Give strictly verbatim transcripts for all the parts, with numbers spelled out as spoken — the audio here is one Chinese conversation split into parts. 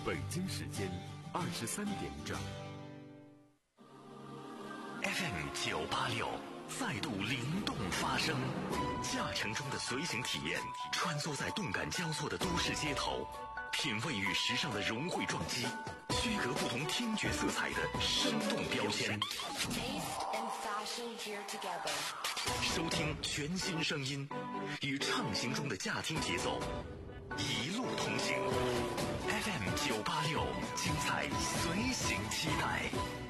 北京时间二十三点整。 F M 九八六再度灵动发声，驾乘中的随行体验，穿梭在动感交错的都市街头，品味与时尚的融汇撞击，区隔不同听觉色彩的生动标签。收听全新声音，与畅行中的驾听节奏，一路同行。F M 九八六，精彩随行期待。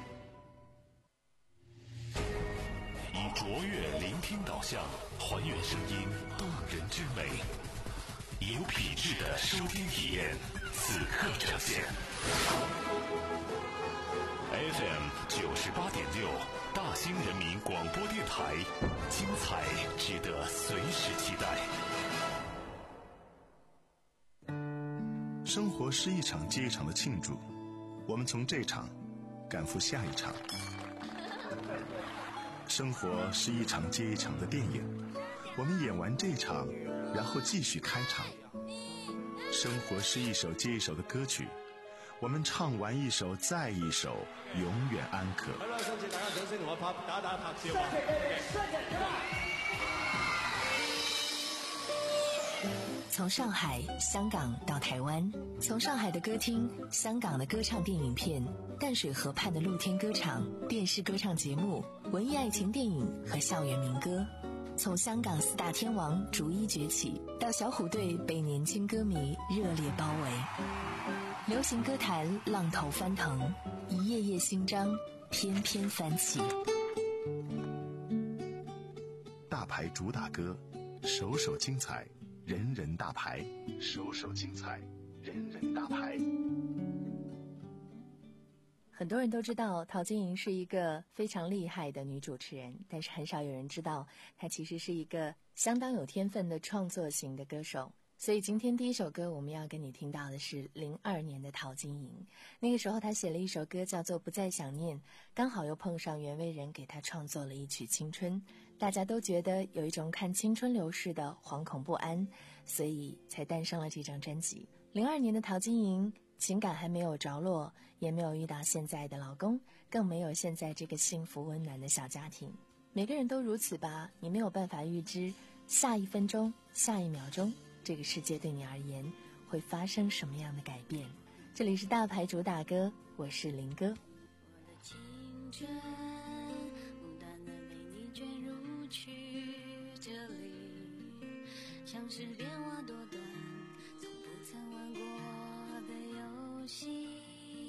以卓越聆听导向，还原声音动人之美，有品质的收听体验，此刻呈现。F M 九十八点六，大兴人民广播电台，精彩值得随时期待。 生活是一场接一场的庆祝，我们从这场赶赴下一场。生活是一场接一场的电影，我们演完这场，然后继续开场。生活是一首接一首的歌曲，我们唱完一首再一首，永远安可。 好啦，多謝大家掌聲同我拍打打拍照啊！ 從上海、香港到台灣，從上海的歌廳、香港的歌唱電影片、淡水河畔的露天歌場、電視歌唱節目、文藝愛情電影和校園民歌，從香港四大天王逐一崛起，到小虎隊被年輕歌迷熱烈包圍，流行歌壇浪頭翻騰，一頁頁新章翩翩翻起。 大牌主打歌，首首精彩，人人大牌，首首精彩，人人大牌。 很多人都知道陶晶莹是一个非常厉害的女主持人，但是很少有人知道她其实是一个相当有天分的创作型的歌手。所以今天第一首歌我们要跟你听到的是零二年的陶晶莹。那个时候她写了一首歌叫做不再想念，刚好又碰上袁惟仁给她创作了一曲青春，大家都觉得有一种看青春流逝的惶恐不安，所以才诞生了这张专辑。零二年的陶晶莹情感还没有着落，也没有遇到现在的老公，更没有现在这个幸福温暖的小家庭。每个人都如此吧，你没有办法预知下一分钟下一秒钟这个世界对你而言会发生什么样的改变。这里是大牌主打歌，我是林哥。 我的青春梦断的美你卷入曲折里，像是变化多端从不曾玩过的游戏。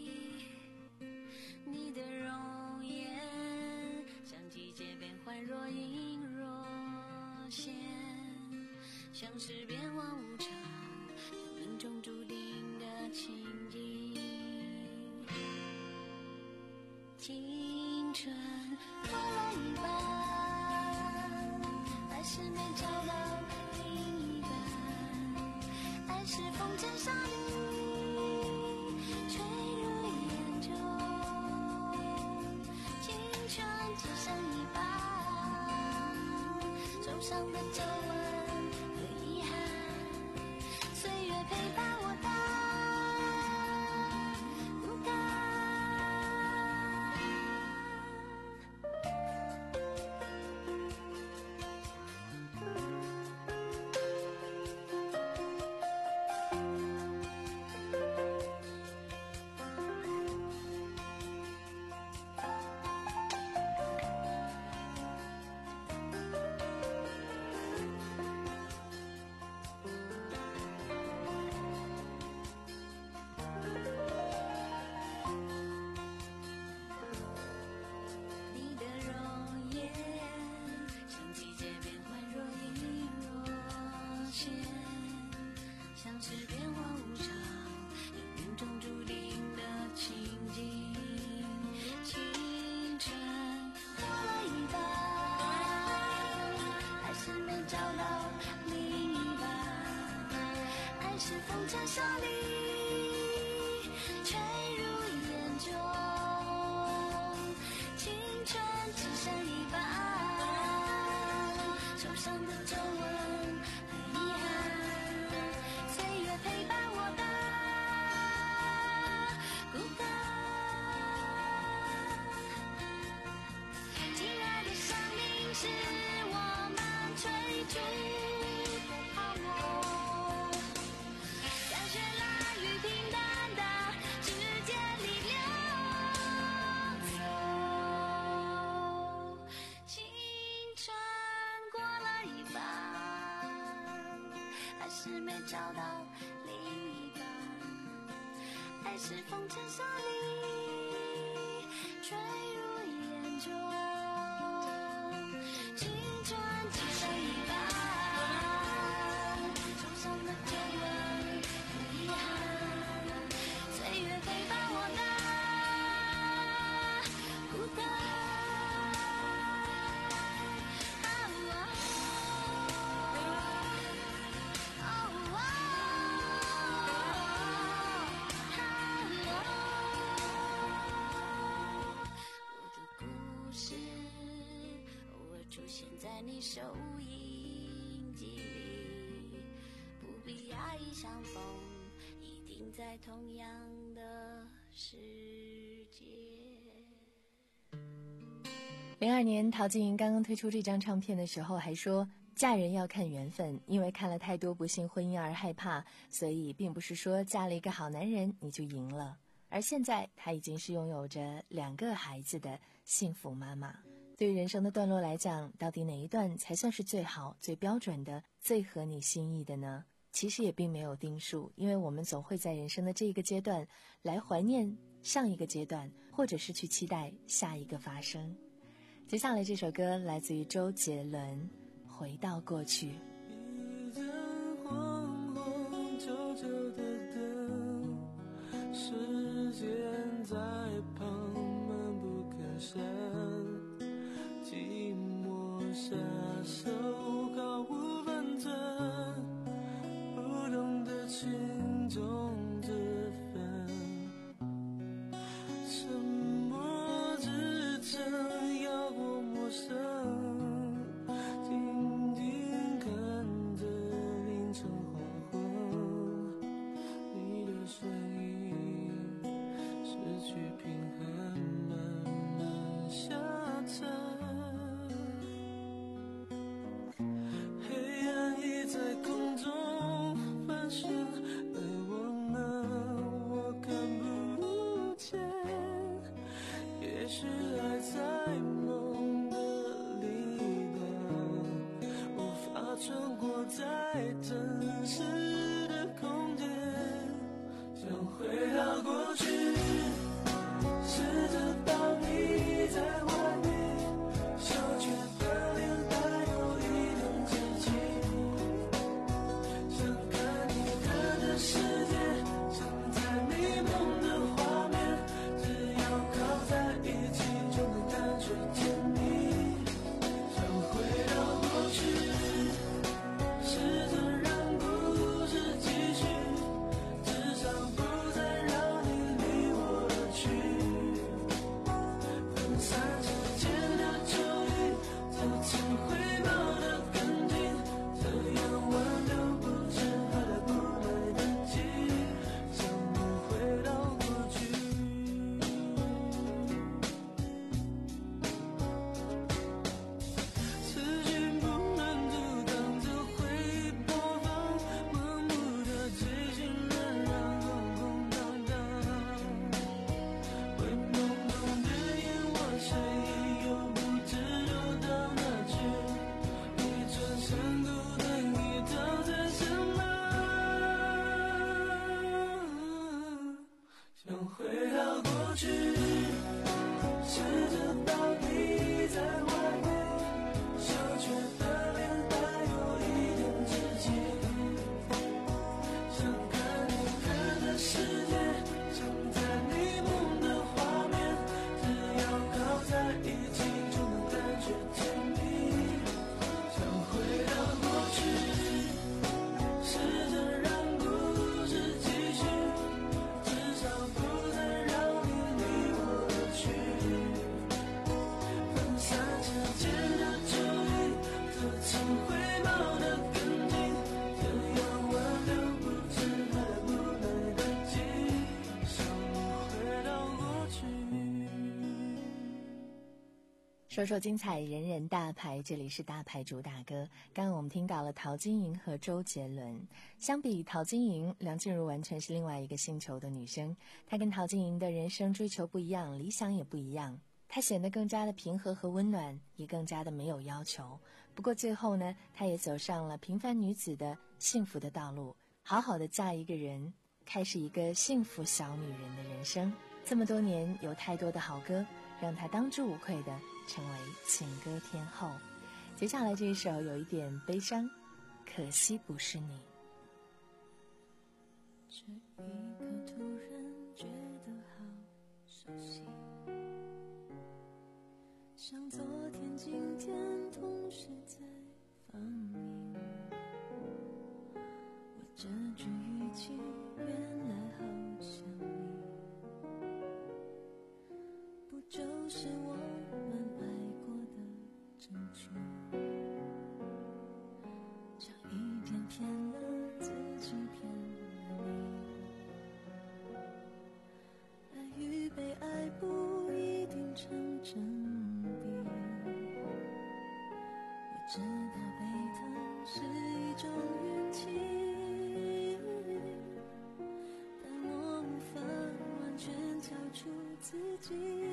你的容颜像季节变换，若隐若现，像是变幻无常，有命中注定的情景。青春过了一半，还是没找到另一半，爱是风吹沙粒，吹入眼中。青春只剩一半，手上的皱纹和遗憾，岁月陪伴我到不甘。 是没找到另一半，爱是风牵手你坠入眼中，青春只剩一半，受伤的皱纹和遗憾，岁月陪伴我的孤单。在你收音机里，不必压抑相逢，一定在同样的世界。 零二年，陶晶莹刚刚推出这张唱片的时候，还说嫁人要看缘分，因为看了太多不幸婚姻而害怕，所以并不是说嫁了一个好男人你就赢了。而现在，她已经是拥有着两个孩子的幸福妈妈。对于人生的段落来讲，到底哪一段才算是最好、最标准的、最合你心意的呢？其实也并没有定数，因为我们总会在人生的这一个阶段来怀念上一个阶段，或者是去期待下一个发生。接下来这首歌来自于周杰伦，《回到过去》。 一盏黄黄旧旧的灯，时间在旁闷不吭声，寂寞下手毫无分寸，不懂得轻重之分，沉默支撑要过陌生，静静看着凌晨黄昏，你的声音失去平衡，慢慢下沉，黑暗已在空中翻身，而我呢，我看不见，也许爱在梦的另一端，无法穿过在真实的空间，想回到过去，试着当你在外面，小却的脸带有一点稚气，想看你看的世界，想在迷蒙的画面，只要靠在一起就能感觉甜蜜，想回到过去，试着让故事继续，至少不再让你离我而去，分散之间的注意，这次回报的更近，这样挽留不知还来不来得及，想回到过去。思绪不能阻挡着回忆播放，盲目的追寻仍然空空荡荡，会朦胧的眼望谁又不知就到哪去，一转身孤单一逃在身旁，想回到过去，试着当你在外面，小却的脸带有一点稚气，想看你看的世界，想在迷蒙的画面，只要靠在一起就能感觉甜蜜，想回到过去，试着让故事继续，至少不再让你离我而去，分散之间的注意，这次回报的更近，这样挽留不知还来不来得及，想回到过去。 说说精彩，人人大牌，这里是大牌主打歌。刚刚我们听到了陶晶莹和周杰伦。相比陶晶莹，梁静茹完全是另外一个星球的女生。她跟陶晶莹的人生追求不一样，理想也不一样。 他显得更加的平和和温暖，也更加的没有要求。不过最后呢，他也走上了平凡女子的幸福的道路，好好的嫁一个人，开始一个幸福小女人的人生。这么多年，有太多的好歌，让她当之无愧的成为情歌天后。接下来这一首有一点悲伤，可惜不是你。 这一刻突然觉得好熟悉，像昨天今天同时在放映，我这句语气原来好像你，不就是我们爱过的证据，差一点骗了自己骗了你，爱与被爱不一定成正比，我知道悲疼是一种运气，但我无法完全交出自己，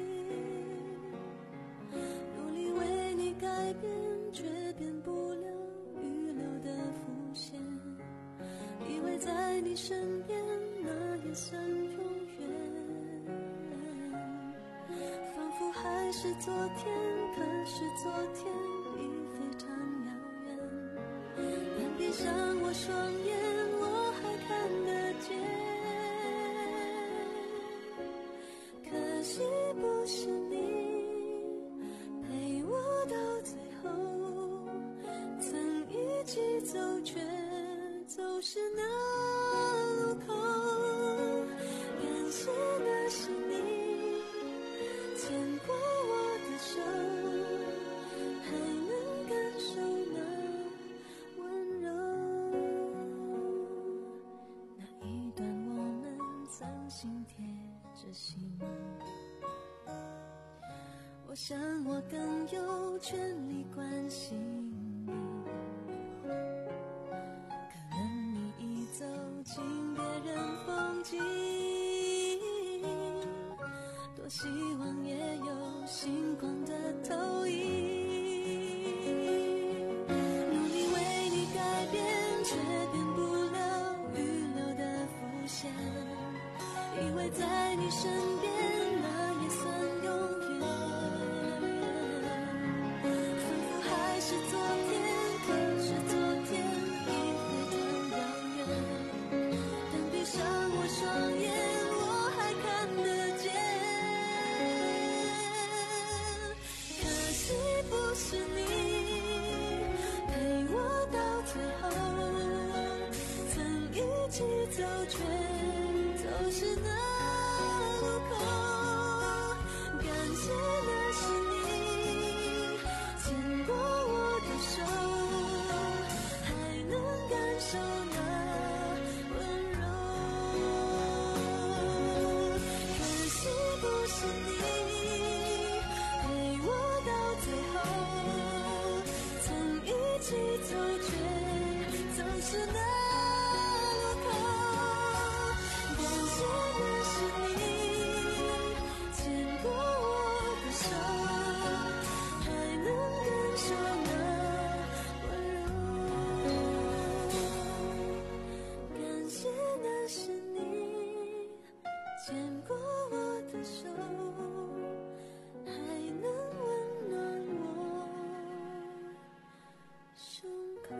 努力为你改变，却变不了预留的伏线，以为在你身边那也算永远，仿佛还是昨天，可是昨天已非常遥远，但闭上我双眼，我还看得见，可惜不是你陪我到最后，曾一起走却走失那路口，感谢那是你牵过我的手，还能感受那温柔，那一段我们曾心贴着心，我想我更有权利关心你，可能你已走进别人风景，多希望也有星光的投影，努力为你改变，却变不了预留的伏线，以为在你身边那也算永远，仿佛还是昨天，可是昨天已非常遥远，但闭上我双眼，我还看得见，可惜不是你陪我到最后，曾一起走却走失那路口，感谢那是你牵过我的手，还能感受那温柔，可惜不是你陪我到最后，曾一起走却走失那路口，感谢那是你牵过我的手，还能感受那温柔，感谢那是你牵过我的手，还能温暖我胸口。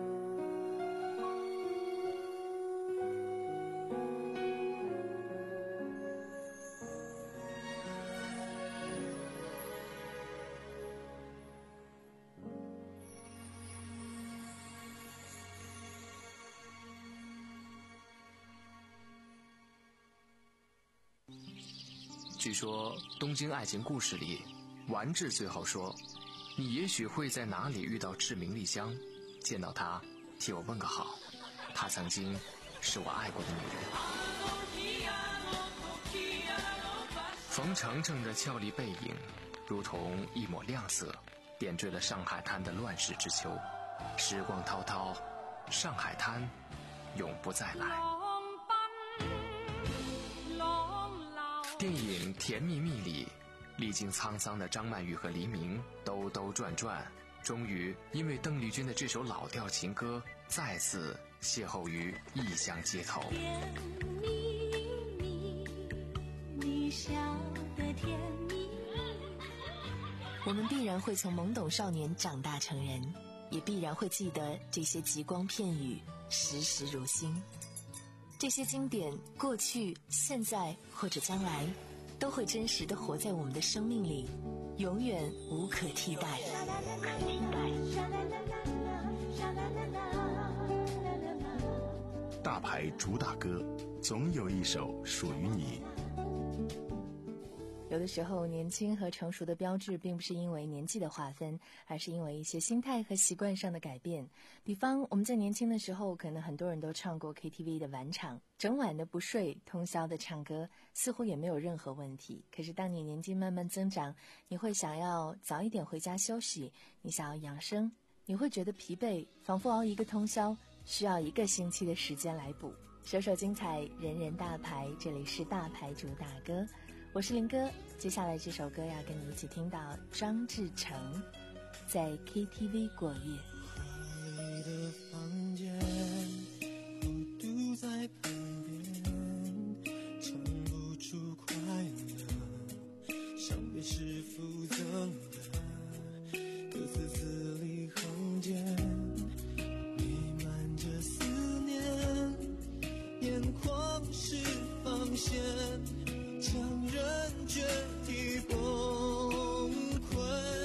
据说《东京爱情故事》里，丸治最后说：“你也许会在哪里遇到志明丽香，见到她，替我问个好。她曾经是我爱过的女人。”冯程程的俏丽背影，如同一抹亮色，点缀了上海滩的乱世之秋。时光滔滔，上海滩永不再来。电影《甜蜜蜜》里， 历经沧桑的张曼玉和黎明兜兜转转，终于因为邓丽君的这首老调情歌再次邂逅于异乡街头。 甜蜜蜜，你笑得甜蜜。 我们必然会从懵懂少年长大成人，也必然会记得这些极光片语，时时如新。这些经典，过去、现在或者将来，都会真实地活在我们的生命里，永远无可替代。 大牌主打歌，总有一首属于你。 有的时候，年轻和成熟的标志并不是因为年纪的划分，而是因为一些心态和习惯上的改变。比方，我们在年轻的时候，可能很多人都唱过 K T V 的晚场，整晚的不睡，通宵的唱歌，似乎也没有任何问题。可是当你年纪慢慢增长，你会想要早一点回家休息，你想要养生，你会觉得疲惫，仿佛熬一个通宵需要一个星期的时间来补。首首精彩，人人大牌，这里是大牌主打歌，我是林哥。接下来这首歌要跟你一起听到张志成在 K T V 过夜。 华丽的房间，孤独在旁边，尝不出快乐，伤悲是附赠的，歌词字里行间弥漫着思念，眼眶是防线，强忍决堤崩溃，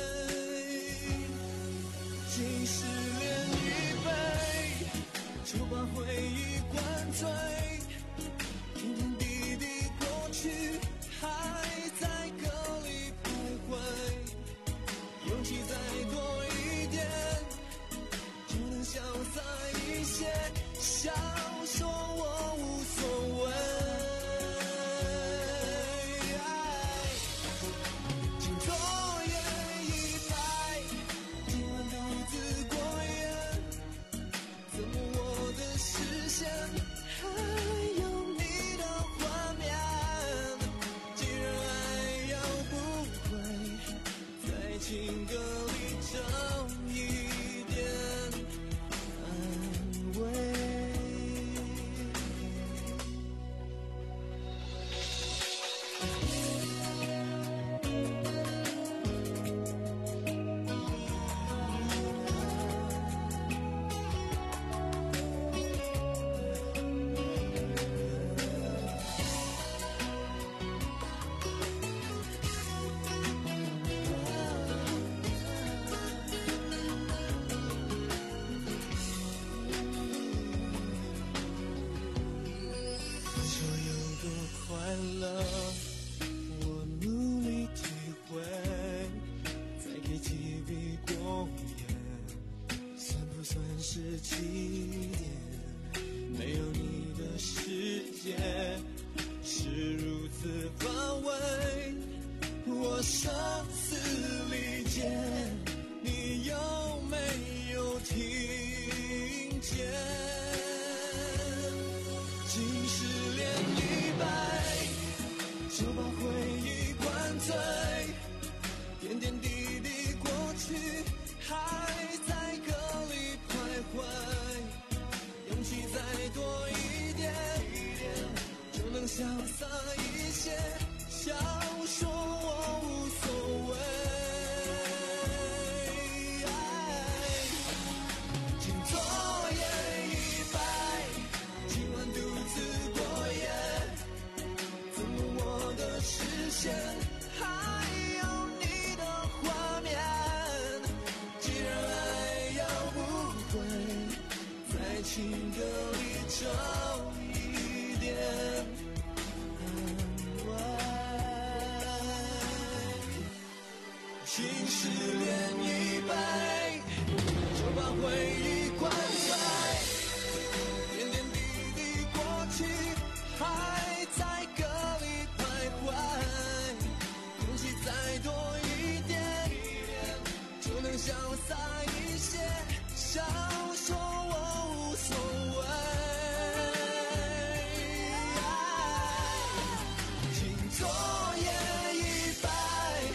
竟失恋一杯，就把回忆灌醉，点点滴滴过去还在歌里徘徊，勇气再多一点，就能潇洒一些，笑说我无所谓。情歌里找一点安慰。我努力体会，在 K T V 过夜，算不算是起点？没有你的世界是如此乏味，我生死离间，你有没有听见？竟失恋一杯，就把回忆灌醉，点点滴滴过去还在歌里徘徊，勇气再多一点，就能潇洒一些，笑说我无所谓。请昨夜一杯，今晚独自过夜，怎么我的视线还有你的画面？既然爱要不回，在情歌里找一点安慰。请失恋一杯，就把回忆灌醉，点点滴滴过去还在歌里徘徊，勇气再多一点，就能潇洒一些，笑说我无所谓。请昨夜一杯，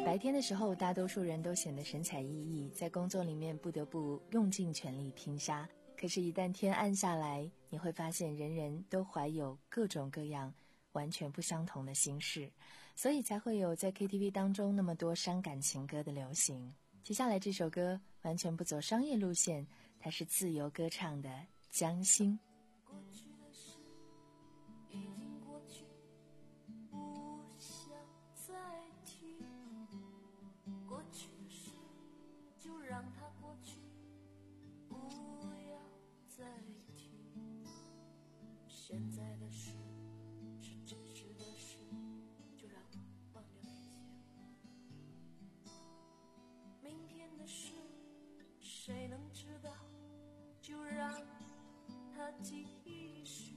白天的时候，大多数人都显得神采奕奕，在工作里面不得不用尽全力拼杀。可是，一旦天暗下来，你会发现人人都怀有各种各样完全不相同的心事，所以才会有在 K T V 当中那么多伤感情歌的流行。接下来这首歌完全不走商业路线，它是自由歌唱的《将心》。 过去的事已经过去，不想再提。过去的事就让它过去，不要再提。现在的事是真实的事，就让忘掉一切。明天的事谁能知道，就让它继续。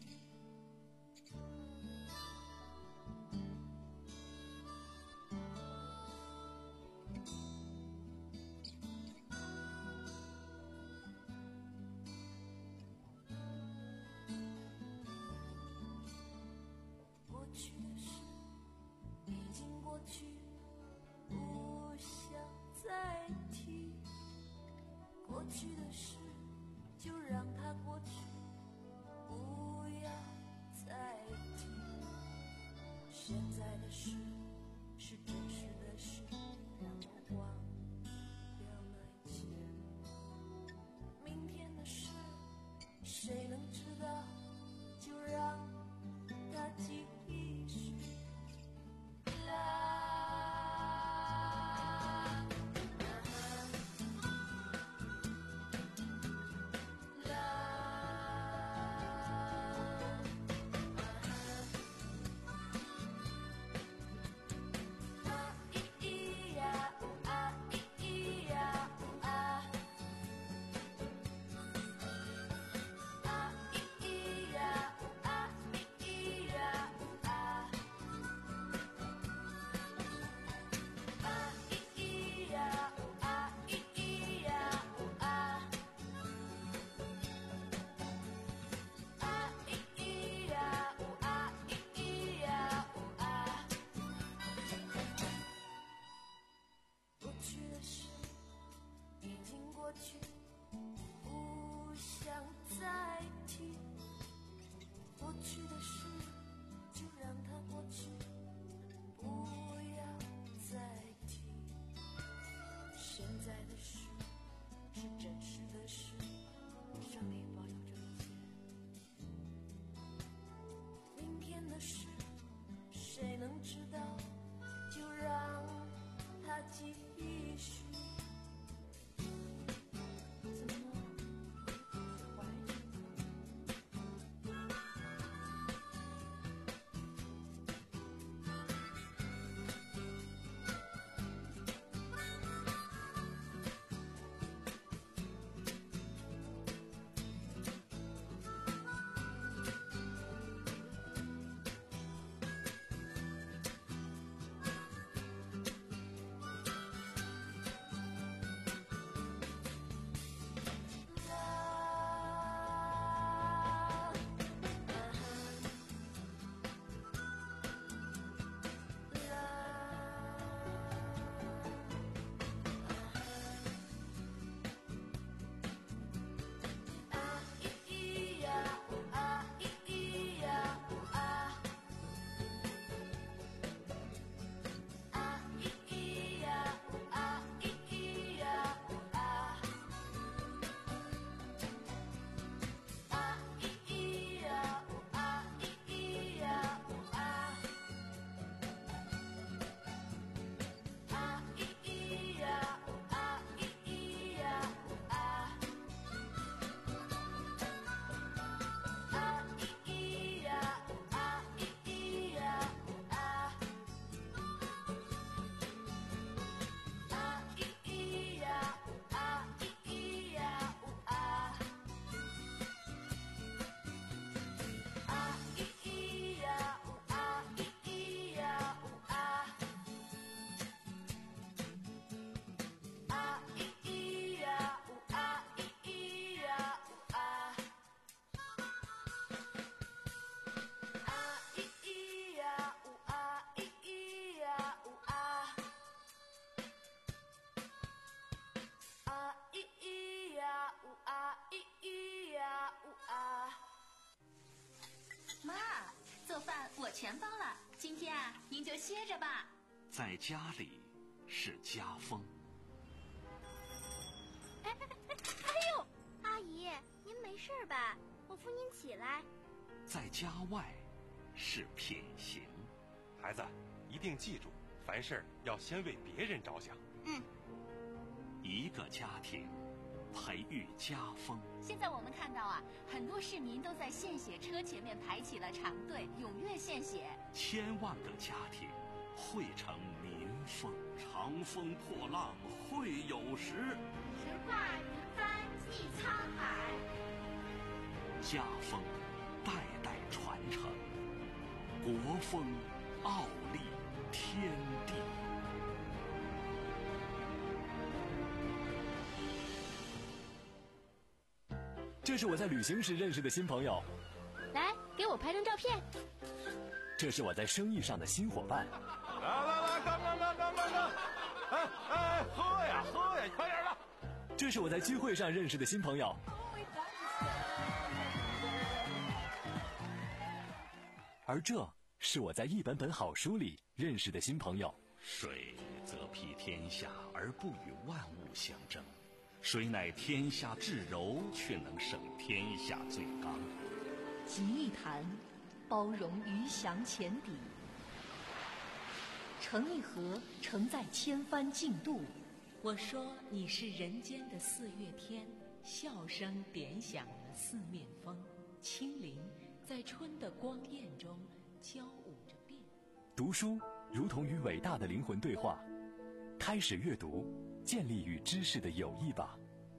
过去的事已经过去，不想再提。过去的事就让它过去，不要再提。现在的事是真实的事，让我忘掉那一切。明天的事谁能知道，就让它继续。啦一一歇着吧。 在家里是家风。 哎哎哎哎呦，阿姨，您没事吧？我扶您起来。 在家外是品行。 孩子，一定记住，凡事要先为别人着想。 嗯。 一个家庭培育家风。 现在我们看到啊，很多市民都在献血车前面排起了长队，踊跃献血。 千万个家庭汇成民风。长风破浪会有时， 直挂云帆济沧海。 家风代代传承，国风傲立天地。 这是我在旅行时认识的新朋友， 来给我拍张照片。 这是我在生意上的新伙伴。 来来来，干干干干干干！哎哎，喝呀喝呀，快点的！ 这是我在聚会上认识的新朋友。而这是我在一本本好书里认识的新朋友。 水则披天下而不与万物相争，水乃天下至柔，却能胜天下最刚。 集一坛，包容鱼翔浅底；盛一盒，承载千帆竞渡。我说你是人间的四月天，笑声点响了四面风，轻灵在春的光艳中交舞着变。 读书如同与伟大的灵魂对话，开始阅读，建立与知识的友谊吧。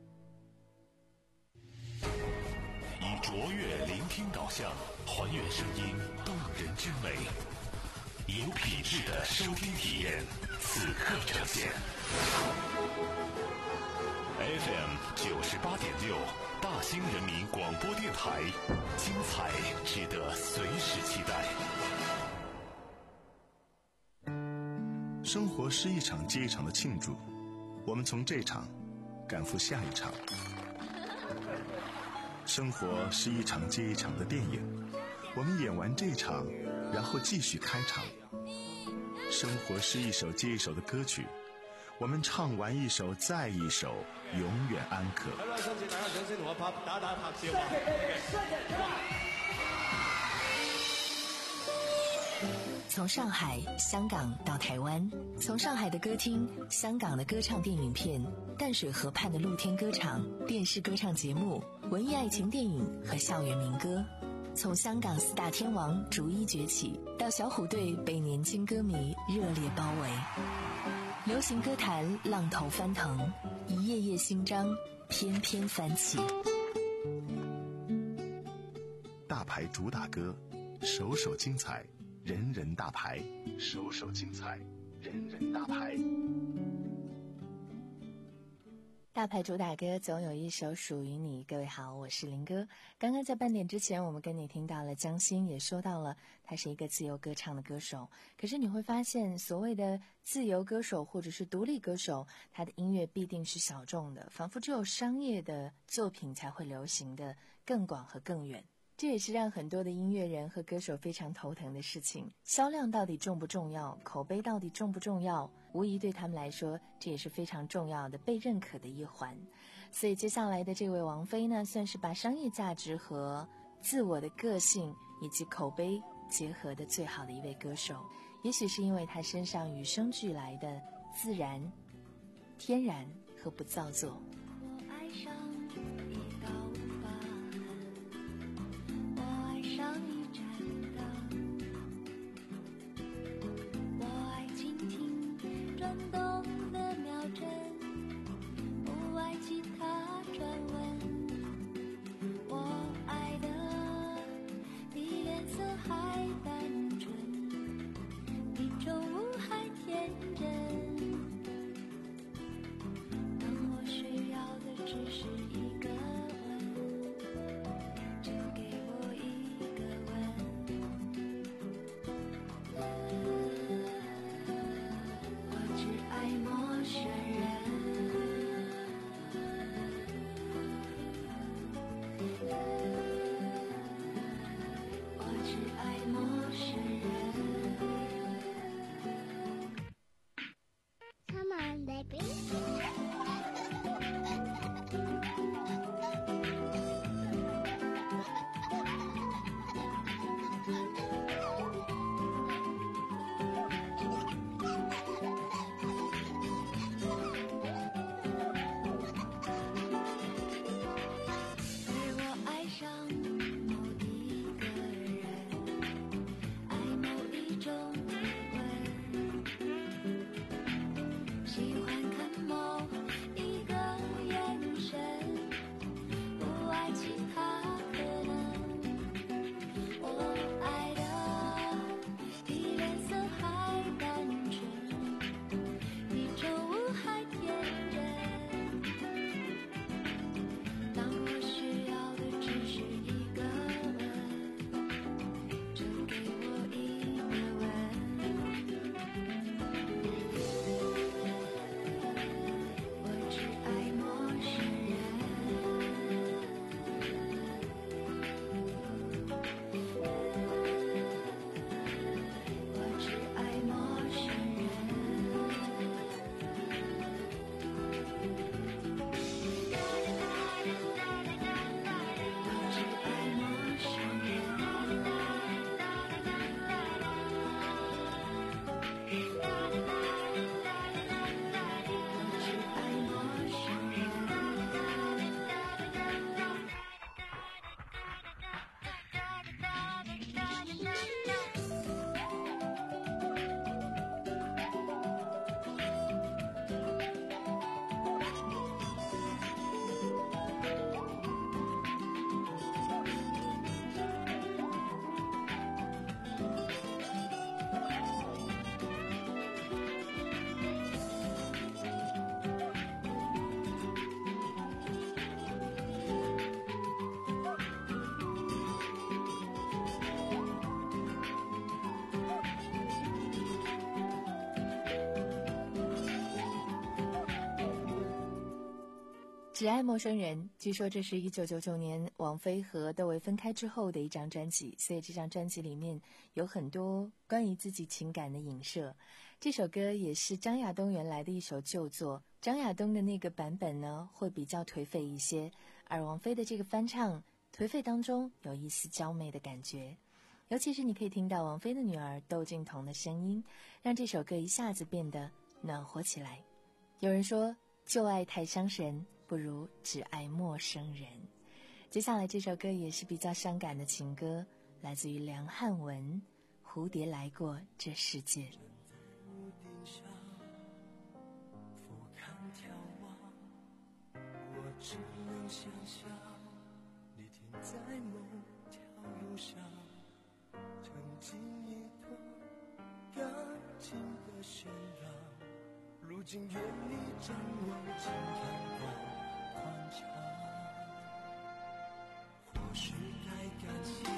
以卓越聆听导向，还原声音动人之美，有品质的收听体验，此刻呈现。F M 九十八点六，大兴人民广播电台，精彩值得随时期待。 生活是一场接一场的庆祝，我们从这场赶赴下一场。生活是一场接一场的电影，我们演完这场，然后继续开场。生活是一首接一首的歌曲，我们唱完一首再一首，永远安可。 从上海、香港到台湾，从上海的歌厅、香港的歌唱电影片、淡水河畔的露天歌场、电视歌唱节目、文艺爱情电影和校园民歌，从香港四大天王逐一崛起，到小虎队被年轻歌迷热烈包围。流行歌坛浪头翻腾，一页页新章翩翩翻起。 大牌主打歌，首首精彩，人人大牌，首首精彩，人人大牌。 大牌主打歌总有一首属于你。各位好，我是林哥。刚刚在半点之前，我们跟你听到了江心，也说到了他是一个自由歌唱的歌手。可是你会发现，所谓的自由歌手或者是独立歌手，他的音乐必定是小众的，仿佛只有商业的作品才会流行的更广和更远。这也是让很多的音乐人和歌手非常头疼的事情。销量到底重不重要？口碑到底重不重要？无疑对他们来说，这也是非常重要的被认可的一环。所以接下来的这位王菲呢，算是把商业价值和自我的个性以及口碑结合的最好的一位歌手。也许是因为她身上与生俱来的自然、天然和不造作。 我爱上一道疤痕，我爱上一盏灯，我爱倾听转动的秒针，不爱其他传闻。我爱的比颜色还单纯，比宠物还天真。当我需要的只是只爱陌生人，据说这是一九九九年王菲和窦唯分开之后的一张专辑，所以这张专辑里面有很多关于自己情感的影射。这首歌也是张亚东原来的一首旧作，张亚东的那个版本呢会比较颓废一些，而王菲的这个翻唱颓废当中有一丝娇媚的感觉，尤其是你可以听到王菲的女儿窦靖童的声音，让这首歌一下子变得暖和起来。有人说旧爱太伤神，不如只爱陌生人。接下来这首歌也是比较伤感的情歌，来自于梁汉文，蝴蝶来过这世界。 我只能想象你停在某条路上，沉浸一段感情的喧嚷，如今愿你张望尽看到宽敞，或许该感谢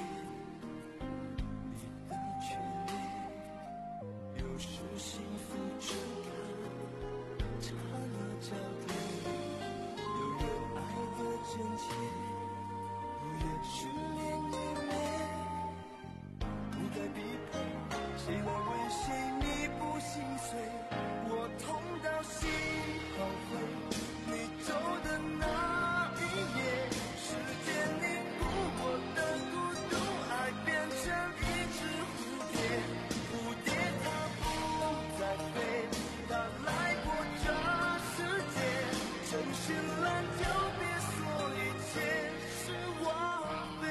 你的眷恋，有时幸福只看刹那交叠，有人爱的真切，不愿失恋也美，不该逼迫谁来为谁弥补心碎，我痛到心好悔，你走的那一夜，时间凝固我的孤独，爱变成一只蝴蝶，蝴蝶它不再飞，它来过这世界，真心烂就别说一切是枉费。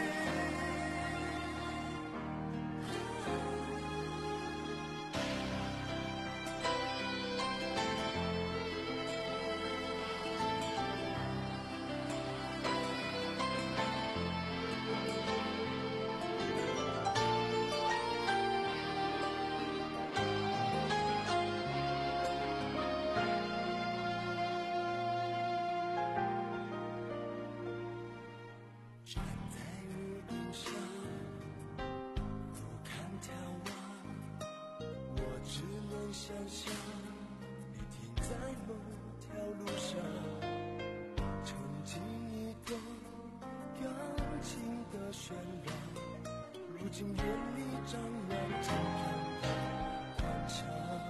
站在屋顶上，俯瞰眺望，我只能想象你停在某条路上，沉浸一段感情的喧嚷，如今愿你张望尽看到宽敞，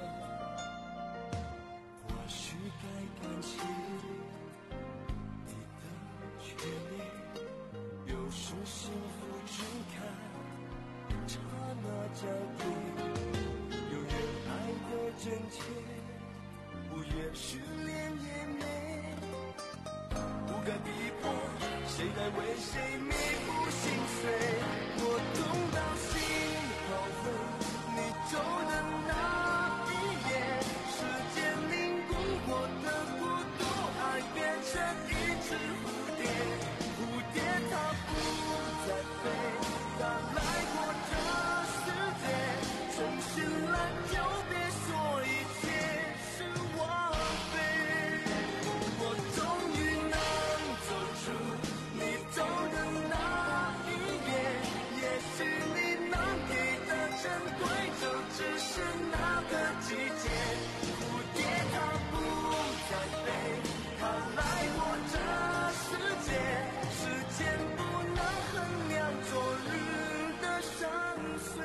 或许该感谢你的眷恋，有时幸福只看刹那交叠，有人爱的真切，不愿失恋也美，不该逼迫谁来为谁弥补心碎，我痛到心好悔，你走的那一夜，时间凝固我的孤独，爱变成一只蝴蝶，蝴蝶它不再飞，它来过这世界，真心烂就别说一切是枉费，我终于能走出你走的那一夜，也许你能给的珍贵就只是那个季节，蝴蝶它不再飞，它来过这世界，时间不能衡量昨日的伤碎。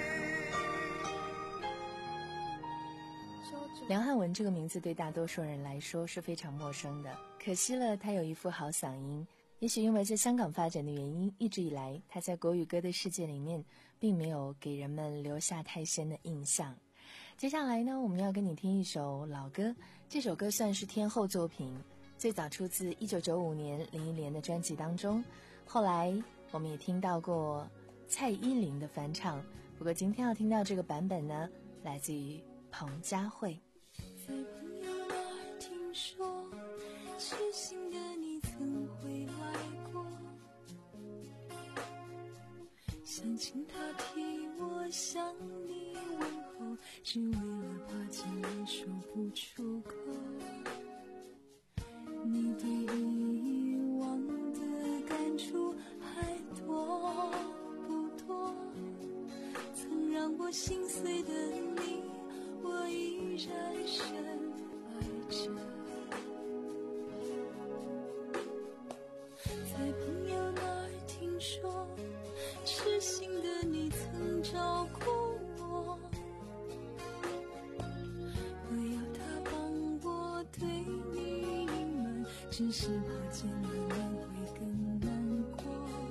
梁汉文这个名字对大多数人来说是非常陌生的，可惜了他有一副好嗓音，也许因为在香港发展的原因，一直以来他在国语歌的世界里面并没有给人们留下太深的印象。接下来呢，我们要跟你听一首老歌，这首歌算是天后作品，最早出自一九九五年林忆莲的专辑当中，后来我们也听到过蔡依林的翻唱，不过今天要听到这个版本呢，来自于彭佳慧。 在朋友那儿听说，痴心的你曾回来过，想请他替我向你问候，只为了怕见你说不出口。你对以往的感触还多不多？曾让我心碎的你，我依然深爱着。 只是怕见了面会更难过。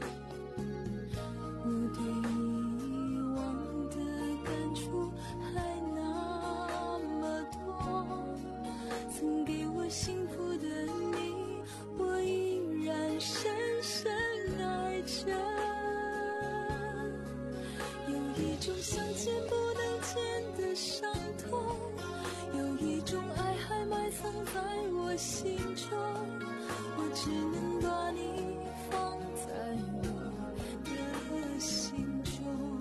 我对遗忘的感触还那么多，曾给我幸福的你，我依然深深爱着。有一种想见不能见的伤痛，有一种爱还埋藏在我心中，我只能把你放在我的心中。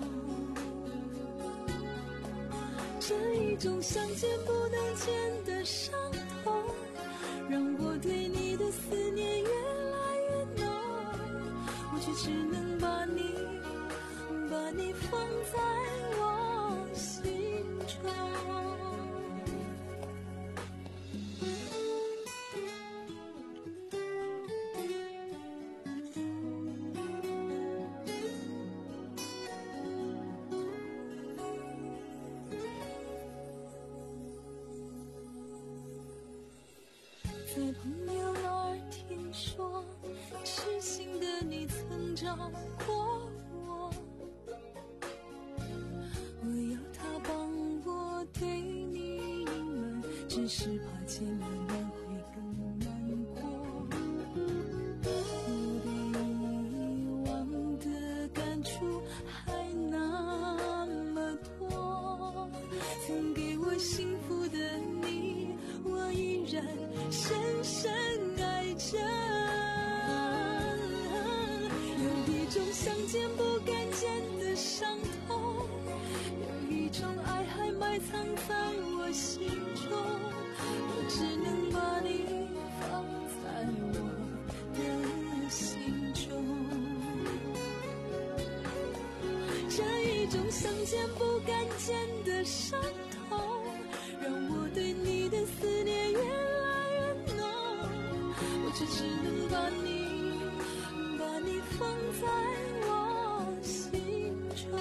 这一种想见不能见的伤痛，让我对你的思念越来越浓，我却只能把你把你放在我心中。在朋友那儿听说，痴心的你曾找过我，我要他帮我对你隐瞒，只是怕见了面会更难过。我对遗忘的感触还那么多，曾给我幸福的你，我依然深深爱着。有一种想见不敢见的伤痛，有一种爱还埋藏在我心中，我只能把你放在我的心中。这一种想见不敢见的伤痛，让我对你的思念越来越浓，我却只能把你把你放在我心中。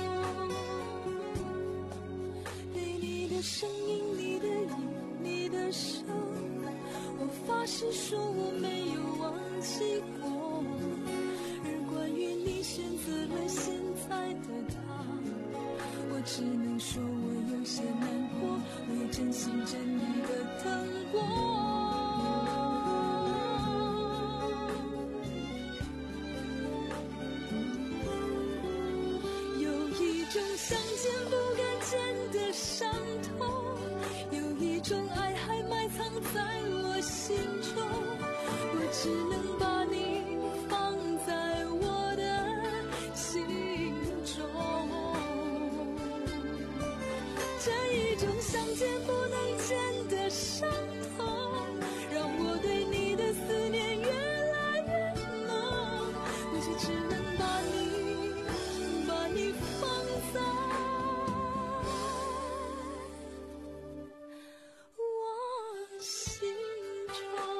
对你的声音，你的影，你的手，我发誓说我没有忘记过。而关于你选择了现在的他，我只能说我有些难过，我也真心真意的等过。有一种想见不敢见的伤痛，有一种爱还埋藏在我心中，我只能把你放在我的心中。这一种想见不能见的伤痛，让我对你的思念越来越浓，我却只能把你把你放在我心中。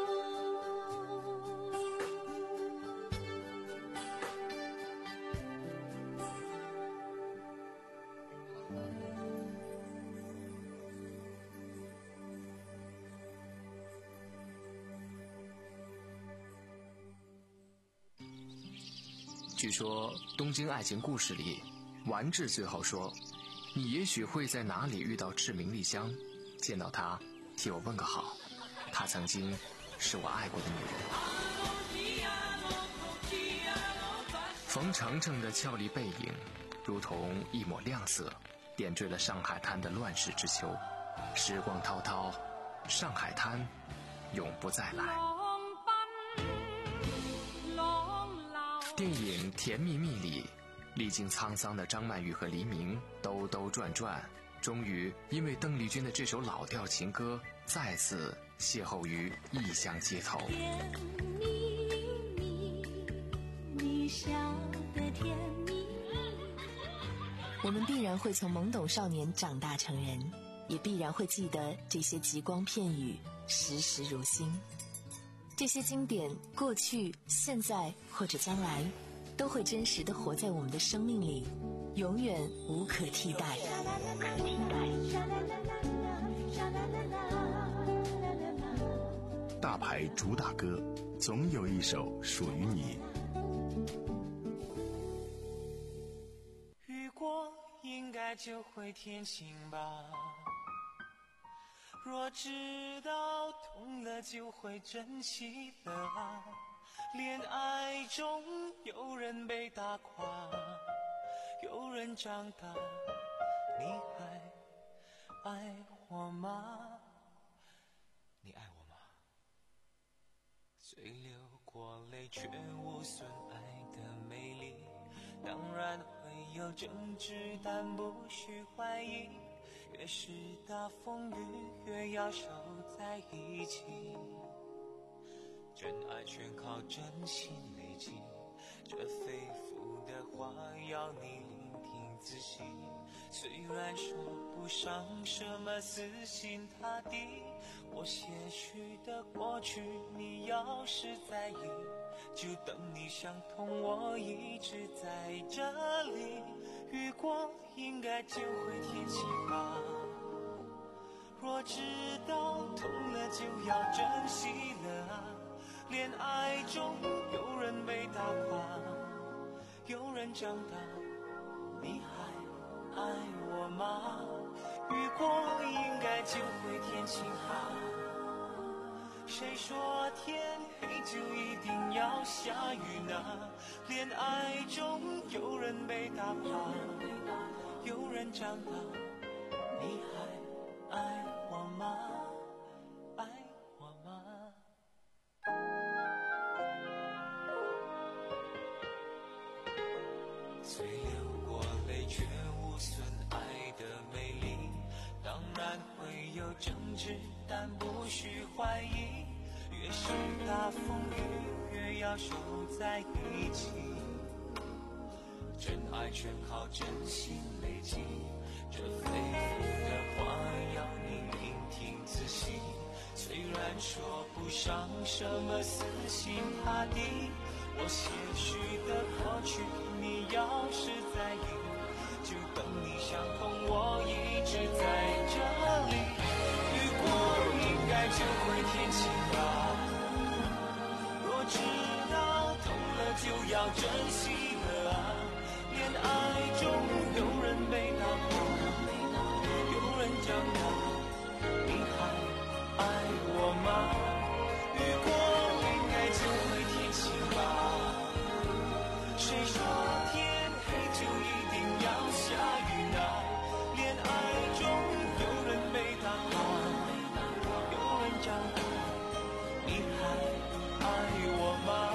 据说东京爱情故事里，丸治最后说，你也许会在哪里遇到志明丽香，见到她替我问个好，她曾经是我爱过的女人。冯程程的俏丽背影如同一抹亮色，点缀了上海滩的乱世之秋。时光滔滔，上海滩永不再来。电影《甜蜜蜜》里，历经沧桑的张曼玉和黎明兜兜转转，终于因为邓丽君的这首老调情歌，再次邂逅于异乡街头。 甜蜜蜜，你笑得甜蜜。 我们必然会从懵懂少年长大成人，也必然会记得这些极光片语，时时如新。这些经典，过去、现在或者将来，都会真实地活在我们的生命里，永远无可替代。无可替代。 大牌主打歌， 总有一首属于你。 雨过应该就会天晴吧，若知道痛了就会珍惜了啊，恋爱中有人被打垮，有人长大，你还爱我吗？你爱我吗？虽流过泪却无损爱的美丽，当然会有争执但不需怀疑，越是大风雨越要守在一起，真爱全靠真心累积，这肺腑的话要你聆听仔细，虽然说不上什么死心塌地，我些许的过去你要是在意，就等你想通，我一直在这里。雨过应该就会天晴吧，若知道痛了就要珍惜了啊，恋爱中有人被打垮，有人长大，你还爱我吗？雨过应该就会天晴吧，谁说天黑就一定要下雨呢？恋爱中有人被打垮，有人长大，你还爱我吗？爱我吗？虽流过泪却无损爱的美丽，当然会有争执但不需怀疑，越是大风雨越要守在一起，真爱全靠真心累积，这肺腑的话要你聆听仔细，虽然说不上什么死心塌地，我些许的过去你要是在意，就等你想通，我一直在这里。雨过应该就会天晴吧，若知道痛了就要珍惜了啊，恋爱中有人被打垮，有人长大，你还爱我吗？雨过应该就会天晴吧，谁说天黑就一定要下雨呢？恋爱中有人被打垮，有人长大，你还爱我吗？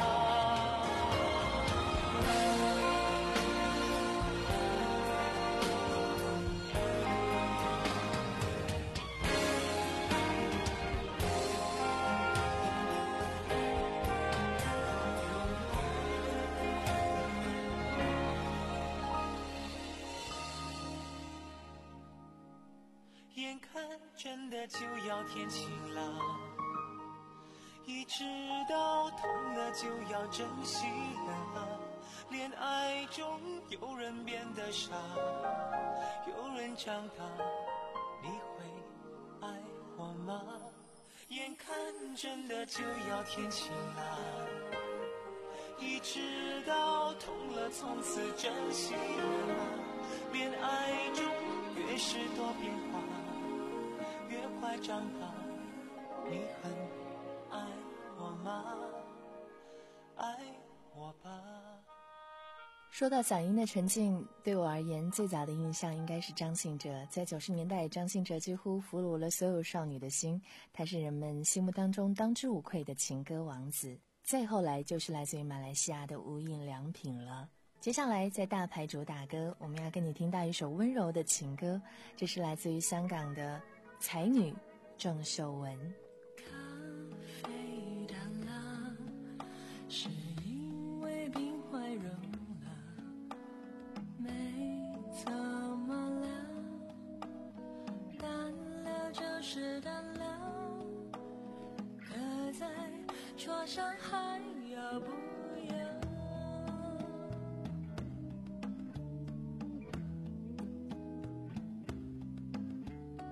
眼看真的就要天晴了，一直到痛了就要珍惜了，恋爱中有人变得傻，有人长大，你会爱我吗？眼看真的就要天晴了，一直到痛了从此珍惜了，恋爱中越是多变化，越快长大，你很爱我吗？爱我吧。 说到嗓音的纯净，对我而言最早的印象应该是张信哲。在九十年代，张信哲几乎俘虏了所有少女的心，他是人们心目当中当之无愧的情歌王子。再后来就是来自于马来西亚的无印良品了。接下来在大牌主打歌，我们要跟你听到一首温柔的情歌，这是来自于香港的才女郑秀文。 咖啡淡了，是因为冰块融了，没怎么了，淡了就是淡了，刻在桌上还要不要？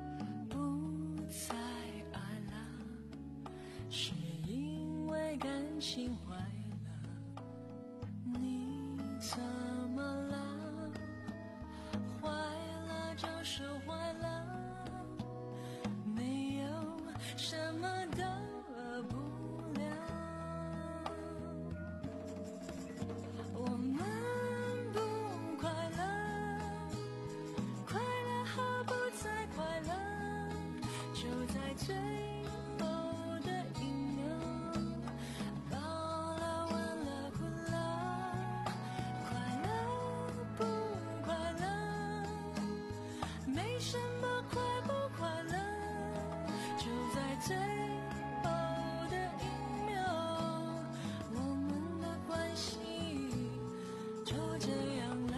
不再爱了，是因为感心坏了，你怎么了？坏了就是坏了，没有什么得不了。我们不快乐，快乐和不再快乐，就在最后的一秒。饱了完了哭了，快乐不快乐，没什么快不快乐，就在最后的一秒，我们的关系就这样了。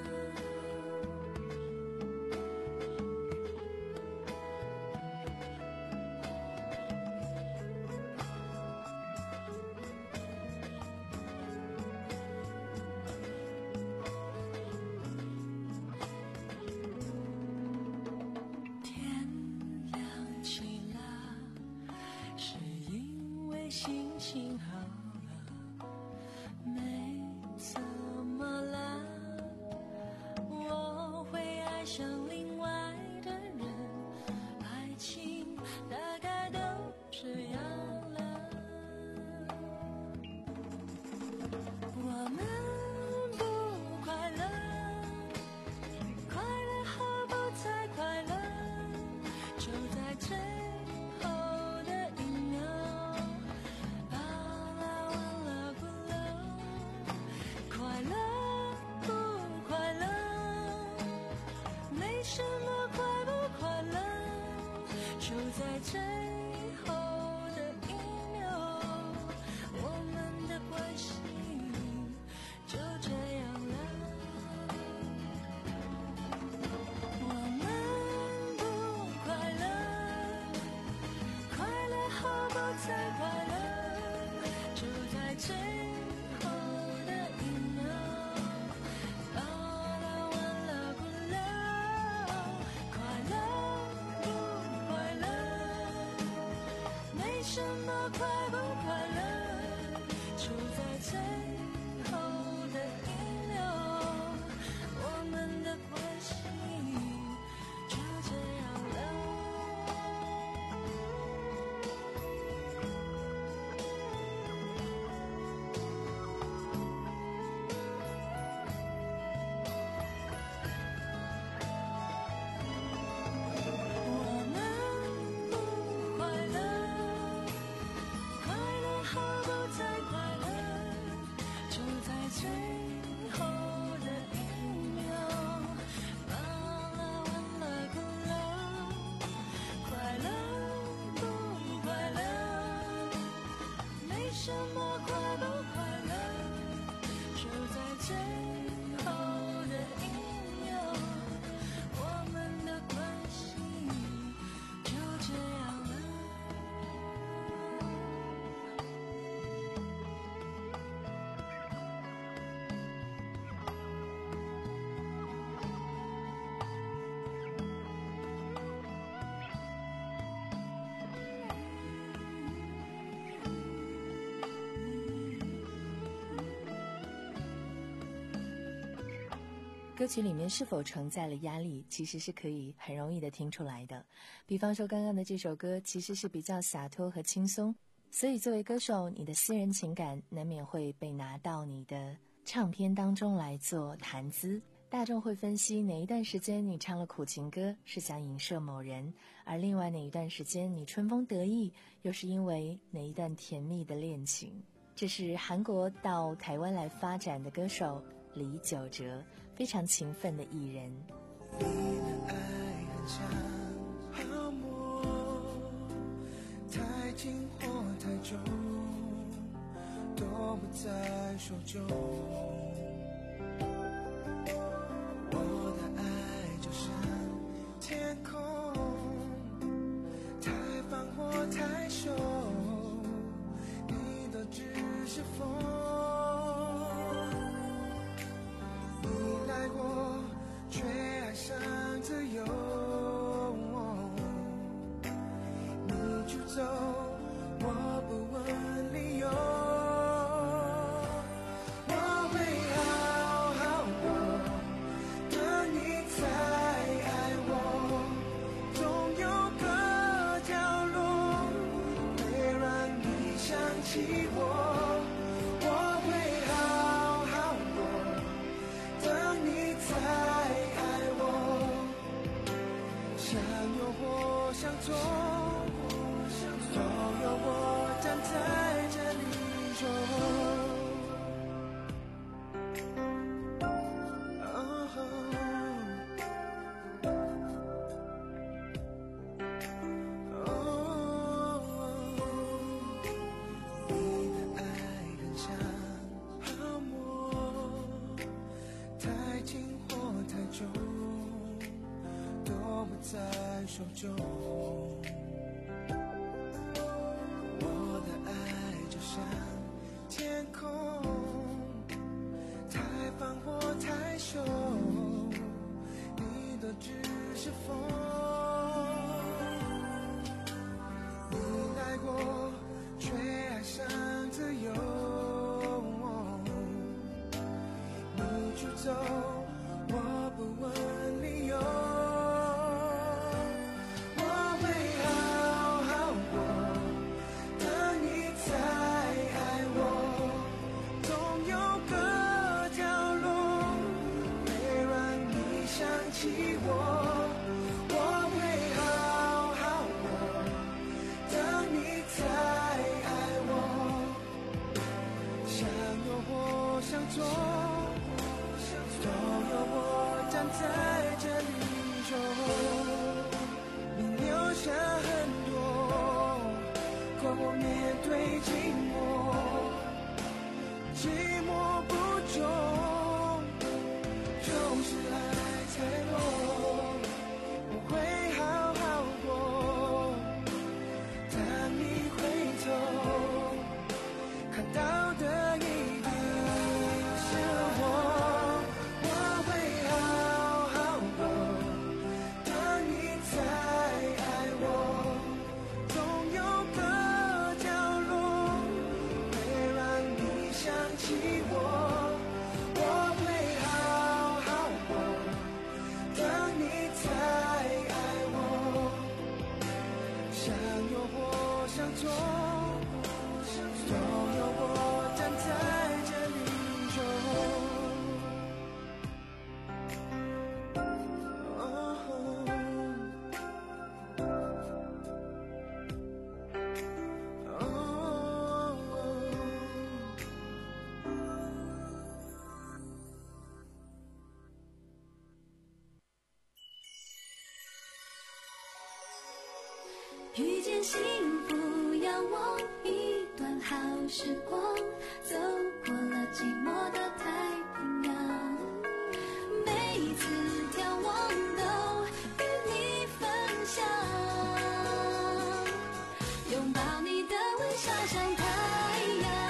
天亮起了，是因为心情好了，没怎么了，我会爱上另外的人，爱情大概都这样了。我们不快乐，快乐和不再快乐，就在最后的一秒。饱了完了哭了，快乐不快乐，没什么快不快乐，就在最后的一秒，我们的关系就这样了。我们不快乐，快乐和不再快乐，就在最后的一秒。饱了完了哭了，快乐不快乐，没什么快不快乐，就在最后的一秒，我们的关系就这样了。我们不快乐，快乐和不再快乐，就在最后的一秒。饱了完了哭了，快乐不快乐，没什么快不快乐，就在最后的一秒，我们的关系就这样了。 歌曲里面是否承载了压力，其实是可以很容易的听出来的。比方说刚刚的这首歌其实是比较洒脱和轻松，所以作为歌手，你的私人情感难免会被拿到你的唱片当中来做谈资。大众会分析哪一段时间你唱了苦情歌是想影射某人，而另外哪一段时间你春风得意又是因为哪一段甜蜜的恋情。这是韩国到台湾来发展的歌手李玖哲，非常勤奋的艺人。 你的爱很像泡沫，太近或太重，都不在手中。我的爱就像天空，太放或太凶，你都只是风。你来过，却爱上自由。你出走，我不问理由。 手中。我的爱就像天空，太放或太凶，你都只是风。你来过，却爱上自由。你出走，我不问理由。我会好好过，等你再爱我。总有个角落会让你想起我。我会好好过，等你再爱我。想有或想做，都有我站在这里中。你留下很多，可我面对寂寞，寂寞不终，就是爱才落。我会好好过，当你回头，看到的一定是我。我会好好过，等你再爱我。总有个角落会让你想起我。我会好好过，等你再爱我。想有或想做，都有我站在这里中。 遇见幸福，仰望一段好时光，走过了寂寞的太平洋。每一次眺望都与你分享，拥抱你的微笑像太阳。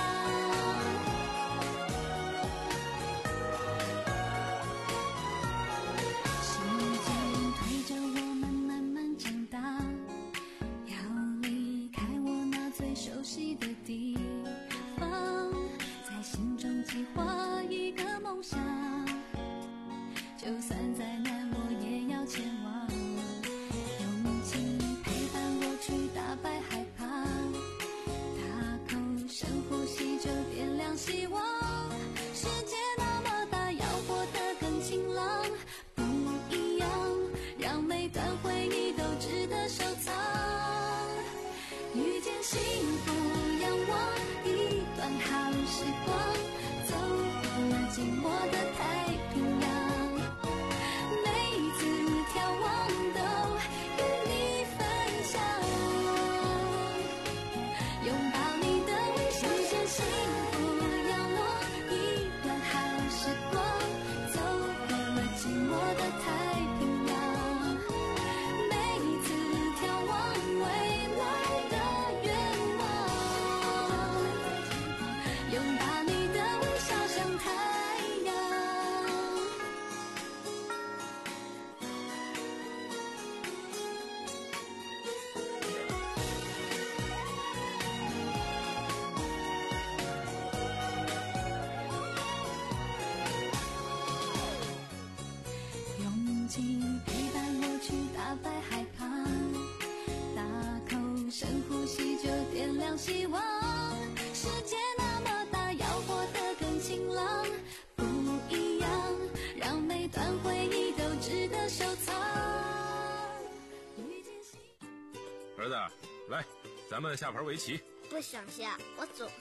时间推着我们慢慢长大，熟悉的地方，在心中计划一个梦想，就算再难我也要前往，用情陪伴我去打败害怕，大口深呼吸就点亮希望。世界那么大，要活得更晴朗，不一样，让每段回忆都值得收藏。遇见幸福，仰望一段好时光，走过了寂寞的太平洋。每一次眺望都与你分享，拥抱你的微笑。遇见幸福，仰望一段好时光，走过了寂寞的太平洋。每一次眺望未来，拥抱你的微笑像太阳。用情陪伴我去打败害怕，大口深呼吸就点亮希望。世界那么大，要活得更晴朗，不一样，让每段回忆都值得收藏。 儿子，来，咱们下盘围棋。 不想下，我总